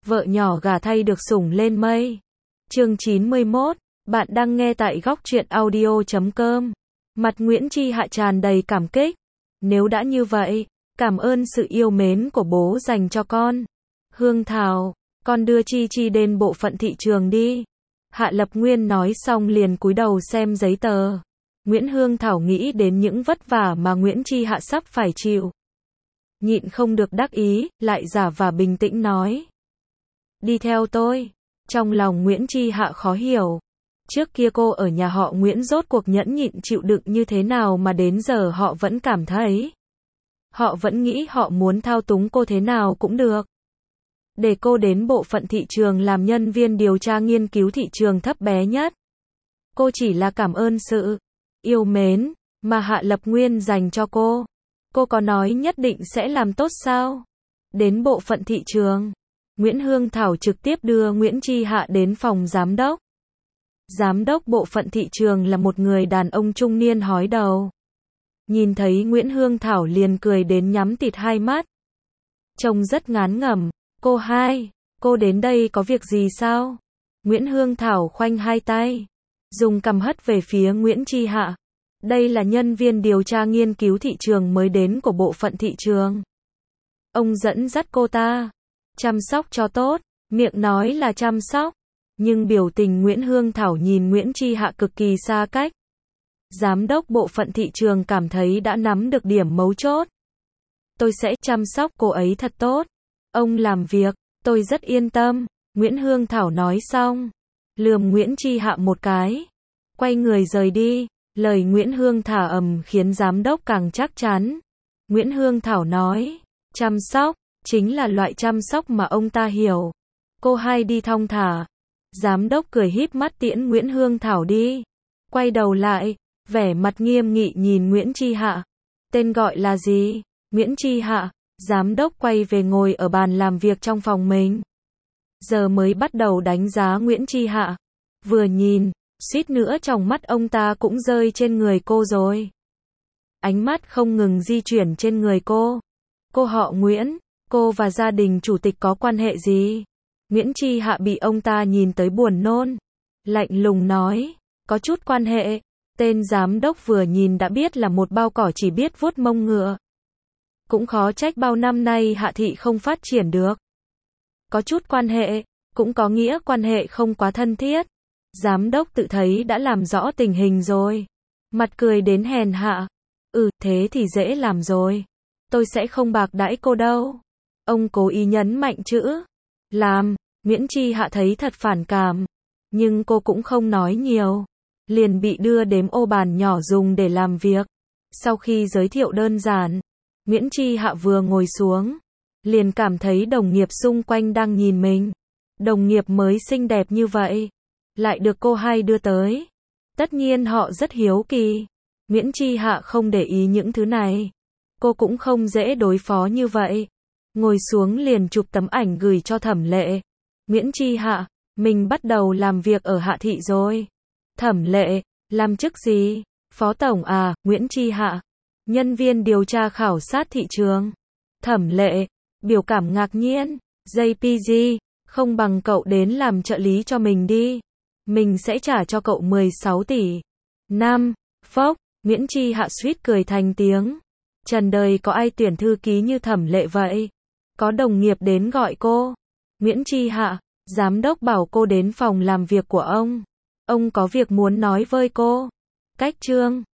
vợ nhỏ gả thay được sủng lên mây. Chương 91, bạn đang nghe tại góc truyện audio.com. Mặt Nguyễn Chi Hạ tràn đầy cảm kích. Nếu đã như vậy, cảm ơn sự yêu mến của bố dành cho con. Hương Thảo, con đưa Chi Chi đến bộ phận thị trường đi. Hạ Lập Nguyên nói xong liền cúi đầu xem giấy tờ. Nguyễn Hương Thảo nghĩ đến những vất vả mà Nguyễn Chi Hạ sắp phải chịu. Nhịn không được đắc ý, lại giả vờ bình tĩnh nói. Đi theo tôi. Trong lòng Nguyễn Chi Hạ khó hiểu. Trước kia cô ở nhà họ Nguyễn rốt cuộc nhẫn nhịn chịu đựng như thế nào mà đến giờ họ vẫn cảm thấy. Họ vẫn nghĩ họ muốn thao túng cô thế nào cũng được. Để cô đến bộ phận thị trường làm nhân viên điều tra nghiên cứu thị trường thấp bé nhất. Cô chỉ là cảm ơn sự yêu mến mà Hạ Lập Nguyên dành cho cô. Cô có nói nhất định sẽ làm tốt sao? Đến bộ phận thị trường, Nguyễn Hương Thảo trực tiếp đưa Nguyễn Chi Hạ đến phòng giám đốc. Giám đốc bộ phận thị trường là một người đàn ông trung niên hói đầu. Nhìn thấy Nguyễn Hương Thảo liền cười đến nhắm tịt hai mắt. Trông rất ngán ngẩm. Cô hai, cô đến đây có việc gì sao? Nguyễn Hương Thảo khoanh hai tay, dùng cằm hất về phía Nguyễn Chi Hạ. Đây là nhân viên điều tra nghiên cứu thị trường mới đến của bộ phận thị trường. Ông dẫn dắt cô ta, chăm sóc cho tốt, miệng nói là chăm sóc, nhưng biểu tình Nguyễn Hương Thảo nhìn Nguyễn Chi Hạ cực kỳ xa cách. Giám đốc bộ phận thị trường cảm thấy đã nắm được điểm mấu chốt. Tôi sẽ chăm sóc cô ấy thật tốt. Ông làm việc, tôi rất yên tâm. Nguyễn Hương Thảo nói xong, lườm Nguyễn Chi Hạ một cái, quay người rời đi. Lời Nguyễn Hương Thảo khiến giám đốc càng chắc chắn. Nguyễn Hương Thảo nói, chăm sóc, chính là loại chăm sóc mà ông ta hiểu. Cô hai đi thong thả. Giám đốc cười híp mắt tiễn Nguyễn Hương Thảo đi. Quay đầu lại, vẻ mặt nghiêm nghị nhìn Nguyễn Chi Hạ. Tên gọi là gì? Nguyễn Chi Hạ. Giám đốc quay về ngồi ở bàn làm việc trong phòng mình. Giờ mới bắt đầu đánh giá Nguyễn Chi Hạ. Vừa nhìn, suýt nữa trong mắt ông ta cũng rơi trên người cô rồi. Ánh mắt không ngừng di chuyển trên người cô. Cô họ Nguyễn, cô và gia đình chủ tịch có quan hệ gì? Nguyễn Chi Hạ bị ông ta nhìn tới buồn nôn. Lạnh lùng nói, có chút quan hệ. Tên giám đốc vừa nhìn đã biết là một bao cỏ chỉ biết vuốt mông ngựa. Cũng khó trách bao năm nay Hạ thị không phát triển được. Có chút quan hệ, cũng có nghĩa quan hệ không quá thân thiết. Giám đốc tự thấy đã làm rõ tình hình rồi. Mặt cười đến hèn hạ. Thế thì dễ làm rồi. Tôi sẽ không bạc đãi cô đâu. Ông cố ý nhấn mạnh chữ làm. Nguyễn Chi Hạ thấy thật phản cảm. Nhưng cô cũng không nói nhiều. Liền bị đưa đến ô bàn nhỏ dùng để làm việc. Sau khi giới thiệu đơn giản, Nguyễn Chi Hạ vừa ngồi xuống, liền cảm thấy đồng nghiệp xung quanh đang nhìn mình. Đồng nghiệp mới xinh đẹp như vậy, lại được cô hai đưa tới. Tất nhiên họ rất hiếu kỳ. Nguyễn Chi Hạ không để ý những thứ này. Cô cũng không dễ đối phó như vậy. Ngồi xuống liền chụp tấm ảnh gửi cho Thẩm Lệ. Nguyễn Chi Hạ, mình bắt đầu làm việc ở Hạ thị rồi. Thẩm Lệ, làm chức gì? Phó tổng à? Nguyễn Chi Hạ, nhân viên điều tra khảo sát thị trường. Thẩm Lệ, biểu cảm ngạc nhiên. JPG, không bằng cậu đến làm trợ lý cho mình đi. Mình sẽ trả cho cậu 16 tỷ. Phốc, Nguyễn Chi Hạ suýt cười thành tiếng. Trần đời có ai tuyển thư ký như Thẩm Lệ vậy? Có đồng nghiệp đến gọi cô. Nguyễn Chi Hạ, giám đốc bảo cô đến phòng làm việc của ông. Ông có việc muốn nói với cô. Cách chương